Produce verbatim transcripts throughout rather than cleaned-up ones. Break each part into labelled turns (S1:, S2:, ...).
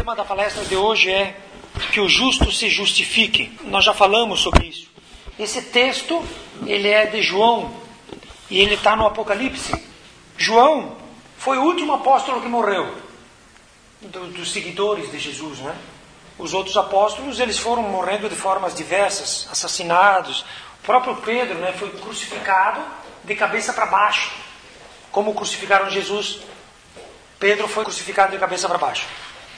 S1: tema da palestra de hoje é que o justo se justifique. Nós já falamos sobre isso. Esse texto, ele é de João e ele está no Apocalipse. João foi o último apóstolo que morreu, do, dos seguidores de Jesus, né? Os outros apóstolos, eles foram morrendo de formas diversas, assassinados. O próprio Pedro, né, foi crucificado de cabeça para baixo. Como crucificaram Jesus, Pedro foi crucificado de cabeça para baixo.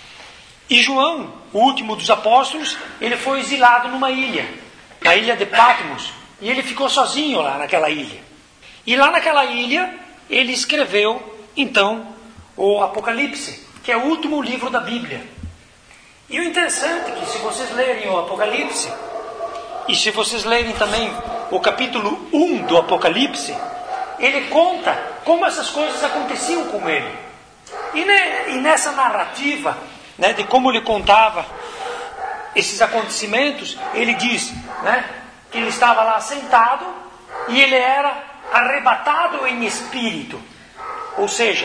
S1: E João, o último dos apóstolos, ele foi exilado numa ilha, na ilha de Patmos, e ele ficou sozinho lá naquela ilha. E lá naquela ilha, ele escreveu, então, o Apocalipse, que é o último livro da Bíblia. E o interessante é que, se vocês lerem o Apocalipse, e se vocês lerem também o capítulo um do Apocalipse, ele conta como essas coisas aconteciam com ele. E, ne, e nessa narrativa, né, de como ele contava esses acontecimentos, ele diz, né, que ele estava lá sentado e ele era arrebatado em espírito. Ou seja,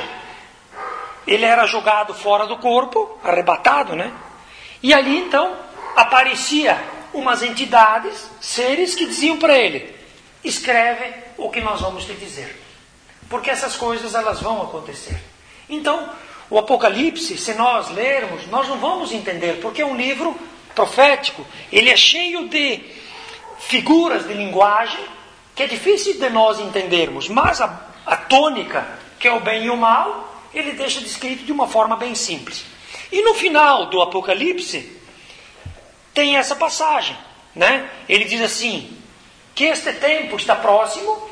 S1: ele era jogado fora do corpo, arrebatado, né? E ali então aparecia umas entidades, seres que diziam para ele: escreve o que nós vamos te dizer, porque essas coisas elas vão acontecer. Então, o Apocalipse, se nós lermos, nós não vamos entender, porque é um livro profético. Ele é cheio de figuras de linguagem que é difícil de nós entendermos, mas a, a tônica, que é o bem e o mal, ele deixa descrito de uma forma bem simples. E no final do Apocalipse tem essa passagem, né? Ele diz assim, que este tempo está próximo,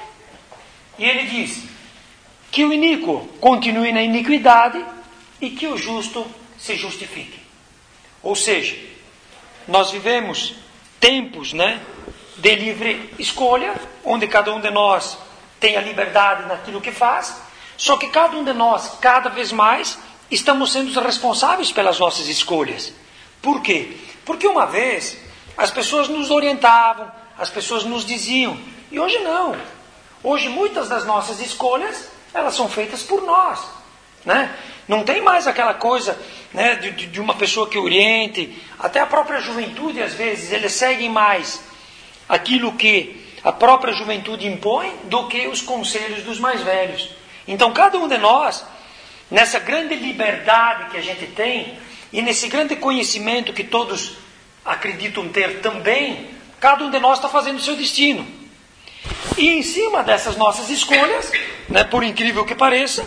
S1: e ele diz que o iníquo continue na iniquidade e que o justo se justifique. Ou seja, nós vivemos tempos, né, de livre escolha, onde cada um de nós tem a liberdade naquilo que faz, só que cada um de nós, cada vez mais, estamos sendo responsáveis pelas nossas escolhas. Por quê? Porque uma vez as pessoas nos orientavam, as pessoas nos diziam, e hoje não. Hoje muitas das nossas escolhas, elas são feitas por nós, né? Não tem mais aquela coisa, né, de, de uma pessoa que oriente. Até a própria juventude, às vezes, eles seguem mais aquilo que a própria juventude impõe do que os conselhos dos mais velhos. Então, cada um de nós, nessa grande liberdade que a gente tem, e nesse grande conhecimento que todos acreditam ter também, cada um de nós está fazendo o seu destino. E em cima dessas nossas escolhas, né, por incrível que pareça,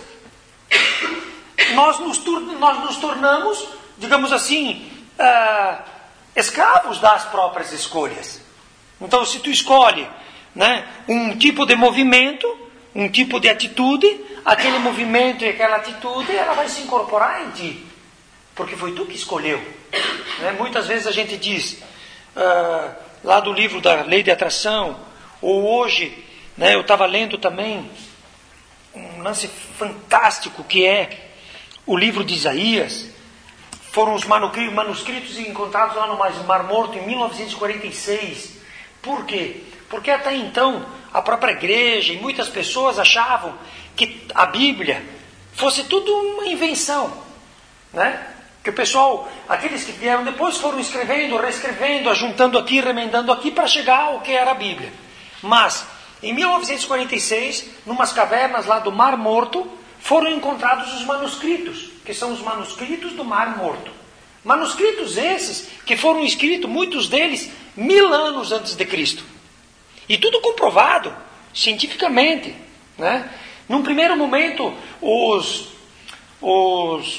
S1: nós nos, nós nos tornamos, digamos assim, uh, escravos das próprias escolhas. Então, se tu escolhe, né, um tipo de movimento, um tipo de atitude, aquele movimento e aquela atitude, ela vai se incorporar em ti, porque foi tu que escolheu. Né? Muitas vezes a gente diz, uh, lá do livro da Lei de Atração, ou hoje, né, eu estava lendo também um lance fantástico que é o livro de Isaías. Foram os manuscritos encontrados lá no Mar Morto em mil novecentos e quarenta e seis. Por quê? Porque até então a própria igreja e muitas pessoas achavam que a Bíblia fosse tudo uma invenção, né? Que o pessoal, aqueles que vieram depois foram escrevendo, reescrevendo, ajuntando aqui, remendando aqui para chegar ao que era a Bíblia. Mas em mil novecentos e quarenta e seis, numas cavernas lá do Mar Morto, foram encontrados os manuscritos, que são os manuscritos do Mar Morto. Manuscritos esses que foram escritos, muitos deles, mil anos antes de Cristo. E tudo comprovado, cientificamente, né? Num primeiro momento, os, os,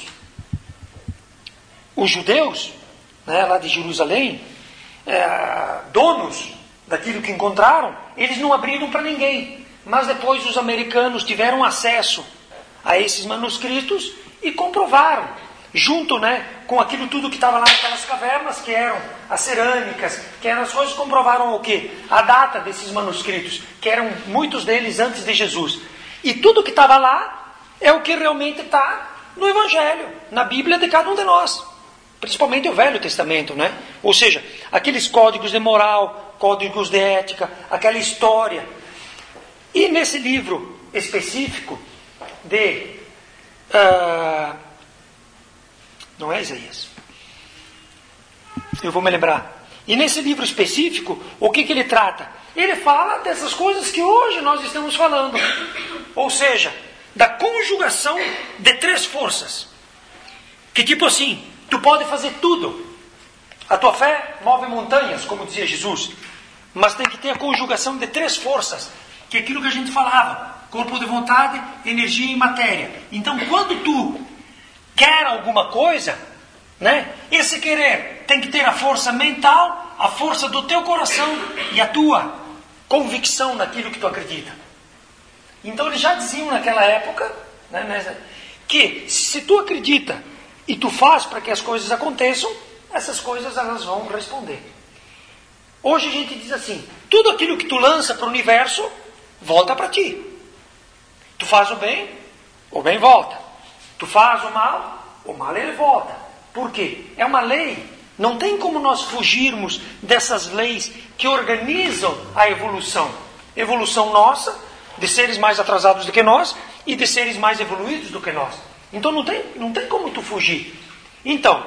S1: os judeus, né, lá de Jerusalém, é, donos daquilo que encontraram, eles não abriram para ninguém. Mas depois os americanos tiveram acesso a esses manuscritos e comprovaram, junto, né, com aquilo tudo que estava lá naquelas cavernas, que eram as cerâmicas, que eram as coisas, comprovaram o quê? A data desses manuscritos, que eram muitos deles antes de Jesus. E tudo que estava lá é o que realmente está no Evangelho, na Bíblia de cada um de nós. Principalmente o Velho Testamento, né? Ou seja, aqueles códigos de moral, códigos de ética, aquela história. E nesse livro específico de... Uh, não é Isaías? Eu vou me lembrar. E nesse livro específico, o que, que ele trata? Ele fala dessas coisas que hoje nós estamos falando. Ou seja, da conjugação de três forças. Que tipo assim, tu pode fazer tudo. A tua fé move montanhas, como dizia Jesus. Mas tem que ter a conjugação de três forças. Que é aquilo que a gente falava. Corpo de vontade, energia e matéria. Então, quando tu quer alguma coisa, né, esse querer tem que ter a força mental, a força do teu coração e a tua convicção naquilo que tu acredita. Então, eles já diziam naquela época, né, que se tu acredita e tu faz para que as coisas aconteçam, essas coisas elas vão responder. Hoje a gente diz assim, tudo aquilo que tu lança para o universo, volta para ti. Tu faz o bem, o bem volta. Tu faz o mal, o mal ele volta. Por quê? É uma lei. Não tem como nós fugirmos dessas leis que organizam a evolução. Evolução nossa, de seres mais atrasados do que nós e de seres mais evoluídos do que nós. Então não tem, não tem como tu fugir. Então,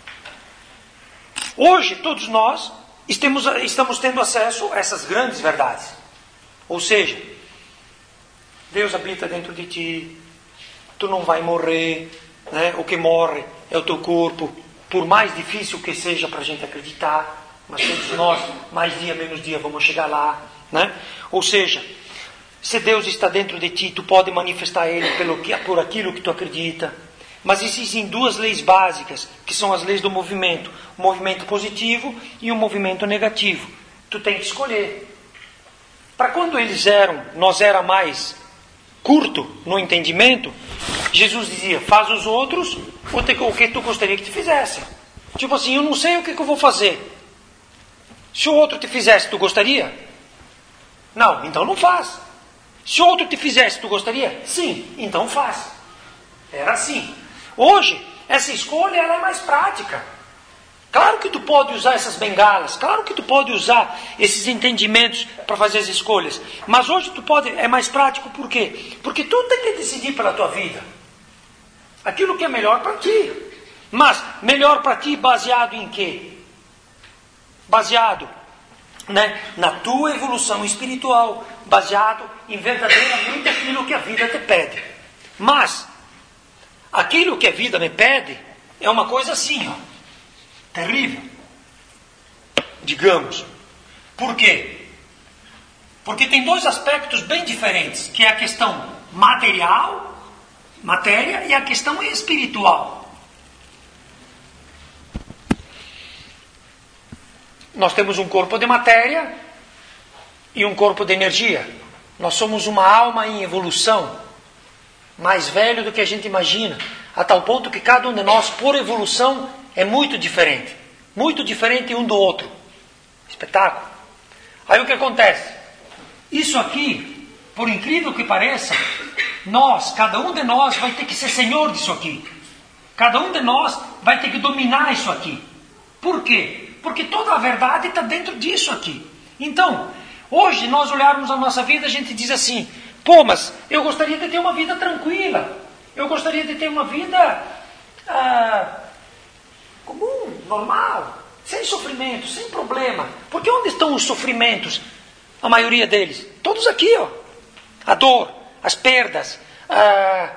S1: hoje todos nós estamos, estamos tendo acesso a essas grandes verdades. Ou seja, Deus habita dentro de ti, tu não vai morrer, né? O que morre é o teu corpo, por mais difícil que seja para a gente acreditar, mas todos nós, mais dia, menos dia, vamos chegar lá, né? Ou seja, se Deus está dentro de ti, tu pode manifestar Ele pelo que, por aquilo que tu acredita. Mas existem duas leis básicas, que são as leis do movimento, o movimento positivo e o movimento negativo. Tu tem que escolher. Para quando eles eram, nós era mais curto no entendimento, Jesus dizia, faz os outros o que tu gostaria que te fizesse. Tipo assim, eu não sei o que, que eu vou fazer. Se o outro te fizesse, tu gostaria? Não, então não faz. Se o outro te fizesse, tu gostaria? Sim, então faz. Era assim. Hoje, essa escolha ela é mais prática. Claro que tu pode usar essas bengalas, claro que tu pode usar esses entendimentos para fazer as escolhas. Mas hoje tu pode, é mais prático por quê? Porque tu tem que decidir pela tua vida. Aquilo que é melhor para ti. Mas melhor para ti baseado em quê? Baseado, né, na tua evolução espiritual, baseado em verdadeiramente aquilo que a vida te pede. Mas aquilo que a vida me pede é uma coisa assim, ó. Terrível, digamos. Por quê? Porque tem dois aspectos bem diferentes, que é a questão material, matéria, e a questão espiritual. Nós temos um corpo de matéria e um corpo de energia. Nós somos uma alma em evolução, mais velho do que a gente imagina, a tal ponto que cada um de nós, por evolução, é muito diferente. Muito diferente um do outro. Espetáculo. Aí o que acontece? Isso aqui, por incrível que pareça, nós, cada um de nós vai ter que ser senhor disso aqui. Cada um de nós vai ter que dominar isso aqui. Por quê? Porque toda a verdade está dentro disso aqui. Então, hoje nós olharmos a nossa vida, a gente diz assim, pô, mas eu gostaria de ter uma vida tranquila. Eu gostaria de ter uma vida... Ah, comum, normal, sem sofrimento, sem problema. Porque onde estão os sofrimentos? A maioria deles. Todos aqui, ó. A dor, as perdas, a,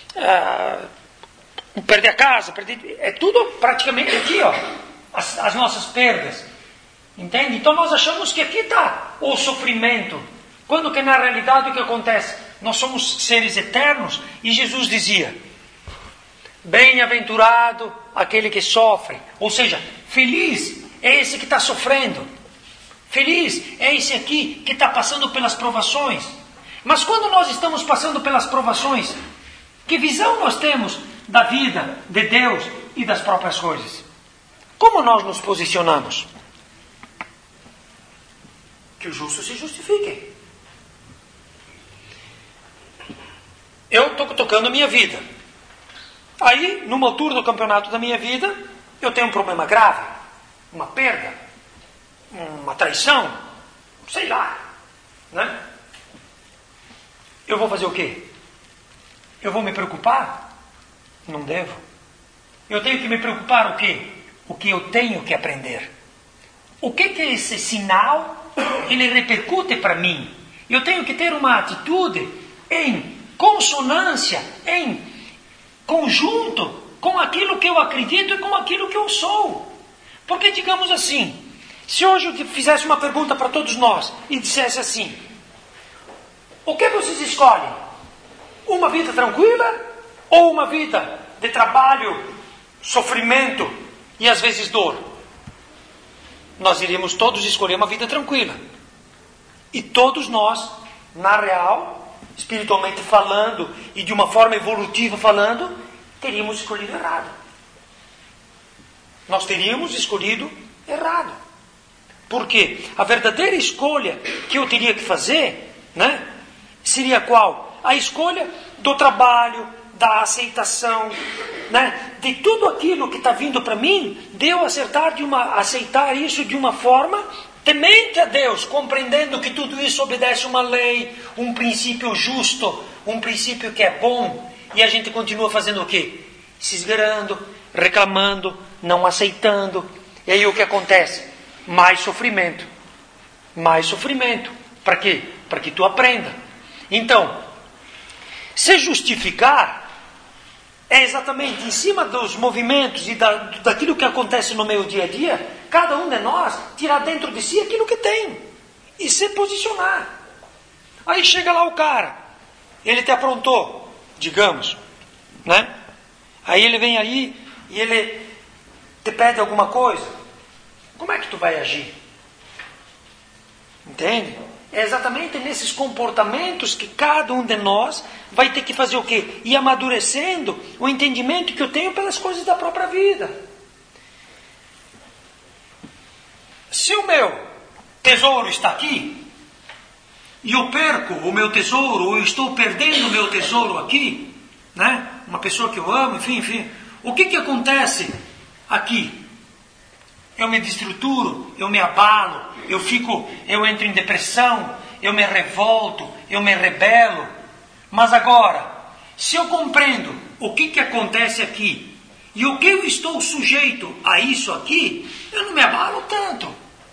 S1: a, perder a casa, perder, é tudo praticamente aqui, ó. As, as nossas perdas. Entende? Então nós achamos que aqui está o sofrimento. Quando que na realidade o que acontece? Nós somos seres eternos e Jesus dizia... Bem-aventurado aquele que sofre. Ou seja, feliz é esse que está sofrendo. Feliz é esse aqui que está passando pelas provações. Mas quando nós estamos passando pelas provações, que visão nós temos da vida, de Deus e das próprias coisas? Como nós nos posicionamos? Que o justo se justifique. Eu estou tocando a minha vida. Aí, numa altura do campeonato da minha vida, eu tenho um problema grave, uma perda, uma traição, sei lá, né? Eu vou fazer o quê? Eu vou me preocupar? Não devo. Eu tenho que me preocupar o quê? o que eu tenho que aprender. O que que esse sinal, ele repercute para mim? Eu tenho que ter uma atitude em consonância, em conjunto com aquilo que eu acredito e com aquilo que eu sou. Porque, digamos assim, se hoje eu fizesse uma pergunta para todos nós e dissesse assim: o que vocês escolhem? Uma vida tranquila ou uma vida de trabalho, sofrimento e às vezes dor? Nós iríamos todos escolher uma vida tranquila. E todos nós, na real, espiritualmente falando e de uma forma evolutiva falando, teríamos escolhido errado. Nós teríamos escolhido errado. Por quê? A verdadeira escolha que eu teria que fazer, né, seria qual? A escolha do trabalho, da aceitação, né, de tudo aquilo que está vindo para mim, de eu acertar de uma, aceitar isso de uma forma temente a Deus, compreendendo que tudo isso obedece uma lei, um princípio justo, um princípio que é bom, e a gente continua fazendo o quê? Se esgueirando, reclamando, não aceitando. E aí o que acontece? Mais sofrimento. Mais sofrimento. Para quê? Para que tu aprenda. Então, se justificar é exatamente em cima dos movimentos e da, daquilo que acontece no meu dia a dia, cada um de nós tirar dentro de si aquilo que tem e se posicionar. Aí chega lá o cara, ele te aprontou, digamos, né? Aí ele vem aí e ele te pede alguma coisa. Como é que tu vai agir? Entende? É exatamente nesses comportamentos que cada um de nós vai ter que fazer o quê? Ir amadurecendo o entendimento que eu tenho pelas coisas da própria vida. Se o meu tesouro está aqui, e eu perco o meu tesouro, ou eu estou perdendo o meu tesouro aqui, né? Uma pessoa que eu amo, enfim, enfim. O que que acontece aqui? Eu me destruturo, eu me abalo, eu fico, eu entro em depressão, eu me revolto, eu me rebelo. Mas agora, se eu compreendo o que que acontece aqui e o que eu estou sujeito a isso aqui, eu não me abalo tanto.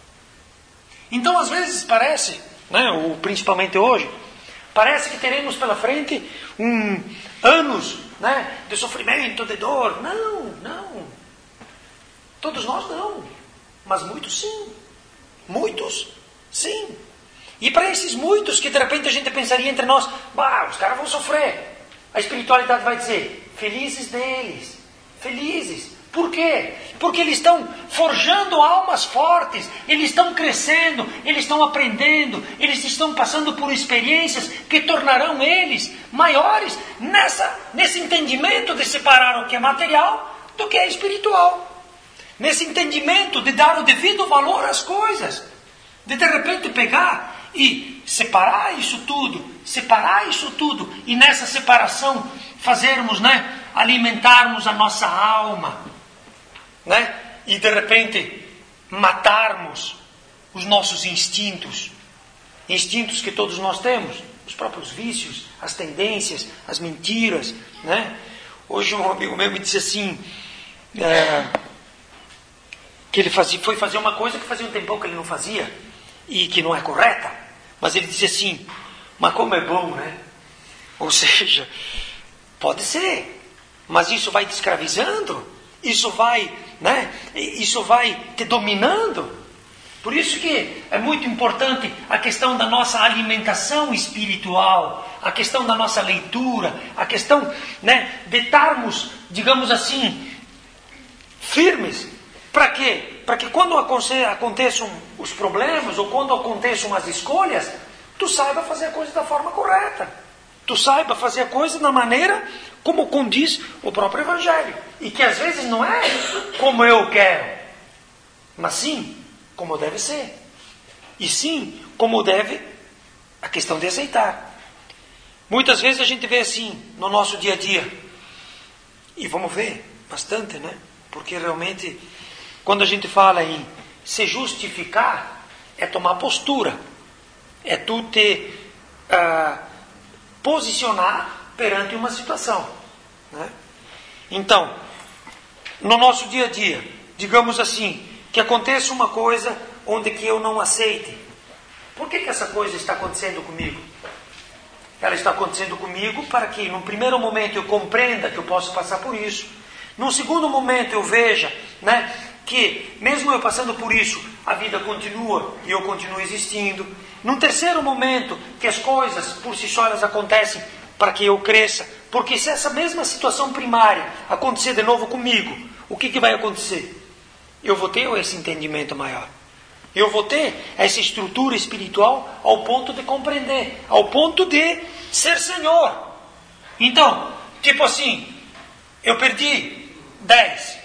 S1: Então, às vezes parece, né, ou principalmente hoje, parece que teremos pela frente um, anos, né, de sofrimento, de dor. Não, não. Todos nós não. Mas muitos sim. Muitos sim. E para esses muitos que de repente a gente pensaria entre nós, bah, os caras vão sofrer. A espiritualidade vai dizer, felizes deles. Felizes. Por quê? Porque eles estão forjando almas fortes, eles estão crescendo, eles estão aprendendo, eles estão passando por experiências que tornarão eles maiores nessa, nesse entendimento de separar o que é material do que é espiritual. Nesse entendimento de dar o devido valor às coisas. De de repente pegar e separar isso tudo, separar isso tudo, e nessa separação fazermos, né, alimentarmos a nossa alma, né, e de repente matarmos os nossos instintos, instintos que todos nós temos, os próprios vícios, as tendências, as mentiras, né? Hoje um amigo meu me disse assim, é, que ele fazia, foi fazer uma coisa que fazia um tempão que ele não fazia, e que não é correta, mas ele dizia assim, mas como é bom, né? Ou seja, pode ser, mas isso vai te escravizando, isso vai, né? Isso vai te dominando. Por isso que é muito importante a questão da nossa alimentação espiritual, a questão da nossa leitura, a questão, né, de estarmos, digamos assim, firmes. Para quê? Para que quando aconteçam os problemas, ou quando aconteçam as escolhas, tu saiba fazer a coisa da forma correta. Tu saiba fazer a coisa da maneira como condiz o próprio Evangelho. E que às vezes não é como eu quero, mas sim como deve ser. E sim como deve a questão de aceitar. Muitas vezes a gente vê assim no nosso dia a dia. E vamos ver bastante, né? Porque realmente, quando a gente fala em se justificar, é tomar postura. É tu te uh, posicionar perante uma situação, né? Então, no nosso dia a dia, digamos assim, que aconteça uma coisa onde que eu não aceite. Por que que essa coisa está acontecendo comigo? Ela está acontecendo comigo para que, num primeiro momento, eu compreenda que eu posso passar por isso. Num segundo momento, eu veja, né, que, mesmo eu passando por isso, a vida continua e eu continuo existindo. Num terceiro momento, que as coisas, por si só, elas acontecem para que eu cresça. Porque se essa mesma situação primária acontecer de novo comigo, o que que vai acontecer? Eu vou ter esse entendimento maior. Eu vou ter essa estrutura espiritual ao ponto de compreender, ao ponto de ser Senhor. Então, tipo assim, eu perdi dez,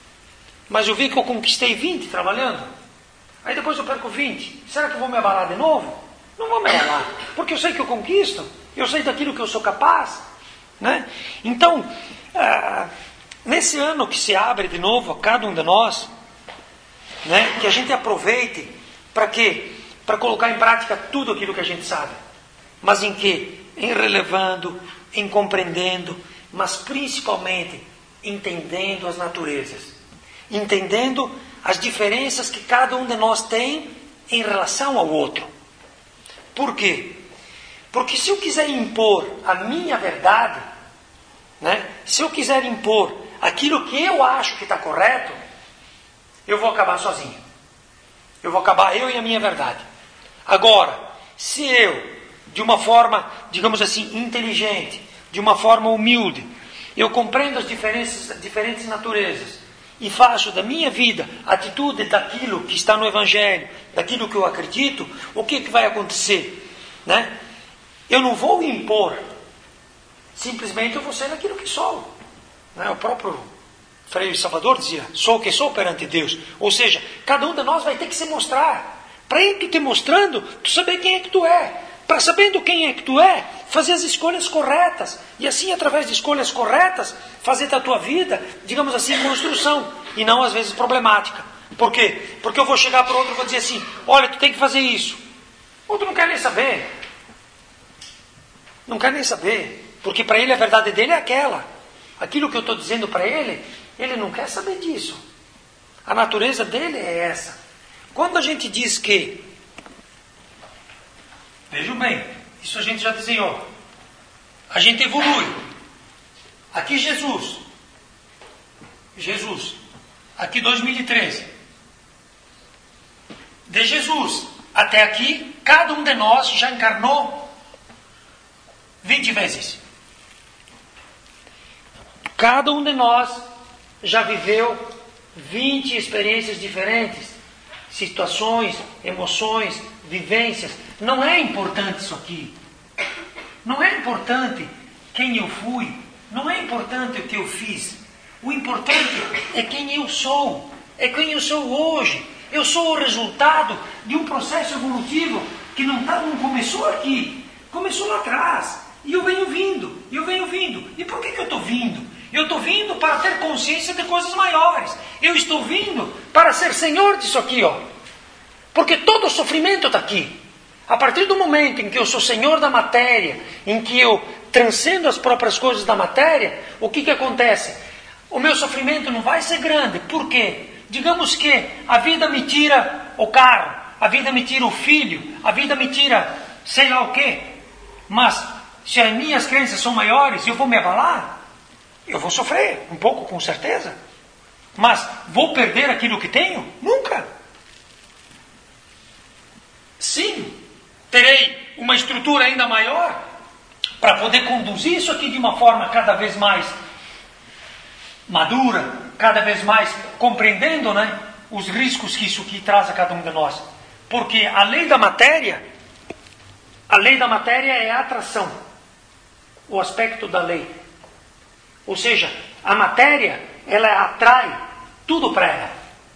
S1: mas eu vi que eu conquistei vinte trabalhando. Aí depois eu perco vinte. Será que eu vou me abalar de novo? Não vou me abalar, porque eu sei que eu conquisto, eu sei daquilo que eu sou capaz, né? Então, ah, nesse ano que se abre de novo a cada um de nós, né, que a gente aproveite para quê? Para colocar em prática tudo aquilo que a gente sabe. Mas em quê? Em relevando, em compreendendo, mas principalmente entendendo as naturezas. Entendendo as diferenças que cada um de nós tem em relação ao outro. Por quê? Porque se eu quiser impor a minha verdade, né, se eu quiser impor aquilo que eu acho que está correto, eu vou acabar sozinho. Eu vou acabar eu e a minha verdade. Agora, se eu, de uma forma, digamos assim, inteligente, de uma forma humilde, eu compreendo as diferenças, diferentes naturezas e faço da minha vida atitude daquilo que está no Evangelho, daquilo que eu acredito, o que, que vai acontecer? Né? Eu não vou impor, simplesmente eu vou ser aquilo que sou. Né? O próprio Frei Salvador dizia, sou o que sou perante Deus. Ou seja, cada um de nós vai ter que se mostrar. Para ir tu te mostrando, tu saber quem é que tu é. Para sabendo quem é que tu é, fazer as escolhas corretas. E assim, através de escolhas corretas, fazer da tua vida, digamos assim, construção. E não, às vezes, problemática. Por quê? Porque eu vou chegar para outro e vou dizer assim, olha, tu tem que fazer isso. Outro não quer nem saber. Não quer nem saber. Porque para ele a verdade dele é aquela. Aquilo que eu estou dizendo para ele, ele não quer saber disso. A natureza dele é essa. Quando a gente diz que, vejam bem, isso a gente já desenhou. A gente evolui. Aqui Jesus. Jesus. Aqui dois mil e treze. De Jesus até aqui, cada um de nós já encarnou vinte vezes. Cada um de nós já viveu vinte experiências diferentes, situações, emoções, vivências. Não é importante isso aqui. Não é importante quem eu fui. Não é importante o que eu fiz. O importante é quem eu sou. É quem eu sou hoje. Eu sou o resultado de um processo evolutivo que não, tá, não começou aqui. Começou lá atrás. E eu venho vindo. E eu venho vindo. E por que, que eu estou vindo? Eu estou vindo para ter consciência de coisas maiores. Eu estou vindo para ser senhor disso aqui, ó. Porque todo o sofrimento está aqui. A partir do momento em que eu sou senhor da matéria, em que eu transcendo as próprias coisas da matéria, o que que acontece? O meu sofrimento não vai ser grande. Por quê? Digamos que a vida me tira o carro, a vida me tira o filho, a vida me tira sei lá o quê. Mas se as minhas crenças são maiores, eu vou me abalar. Eu vou sofrer, um pouco com certeza. Mas vou perder aquilo que tenho? Nunca. Sim, terei uma estrutura ainda maior para poder conduzir isso aqui de uma forma cada vez mais madura, cada vez mais compreendendo, né, os riscos que isso aqui traz a cada um de nós. Porque a lei da matéria, a lei da matéria é a atração, o aspecto da lei. Ou seja, a matéria, ela atrai tudo para ela.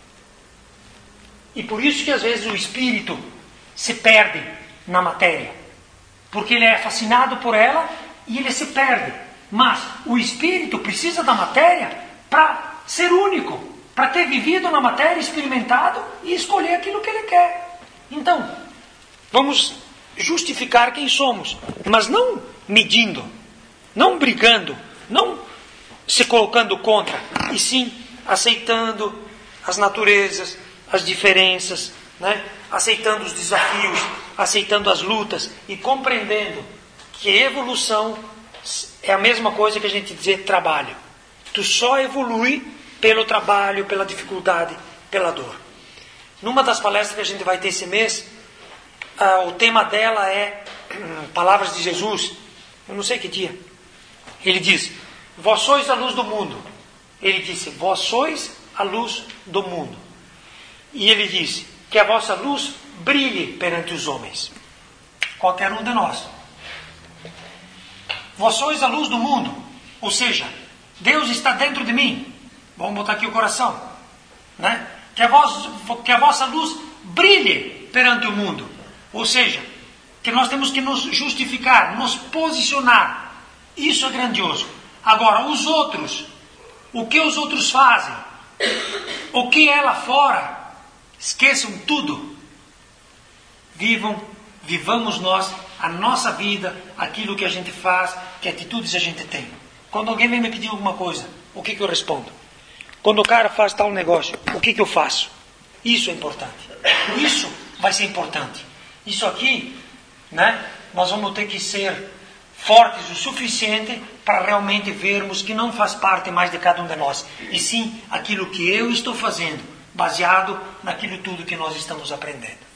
S1: E por isso que às vezes o espírito se perde na matéria. Porque ele é fascinado por ela e ele se perde. Mas o espírito precisa da matéria para ser único, para ter vivido na matéria, experimentado e escolher aquilo que ele quer. Então, vamos justificar quem somos, mas não medindo, não brigando, não se colocando contra, e sim aceitando, as naturezas, as diferenças, né? Aceitando os desafios, aceitando as lutas e compreendendo que evolução é a mesma coisa que a gente dizer trabalho. Tu só evolui pelo trabalho, pela dificuldade, pela dor. Numa das palestras que a gente vai ter esse mês, uh, o tema dela é uh, Palavras de Jesus. Eu não sei que dia. Ele diz, vós sois a luz do mundo. Ele disse, vós sois a luz do mundo. E ele disse, que a vossa luz brilhe perante os homens. Qualquer um de nós. Vós sois a luz do mundo. Ou seja, Deus está dentro de mim. Vamos botar aqui o coração. Né? Que, a vos, que a vossa luz brilhe perante o mundo. Ou seja, que nós temos que nos justificar, nos posicionar. Isso é grandioso. Agora, os outros, o que os outros fazem, o que é lá fora, esqueçam tudo. Vivam, vivamos nós a nossa vida, aquilo que a gente faz, que atitudes a gente tem. Quando alguém vem me pedir alguma coisa, o que, que eu respondo? Quando o cara faz tal negócio, o que, que eu faço? Isso é importante. Isso vai ser importante. Isso aqui, né, nós vamos ter que ser fortes o suficiente para realmente vermos que não faz parte mais de cada um de nós, e sim aquilo que eu estou fazendo, baseado naquilo tudo que nós estamos aprendendo.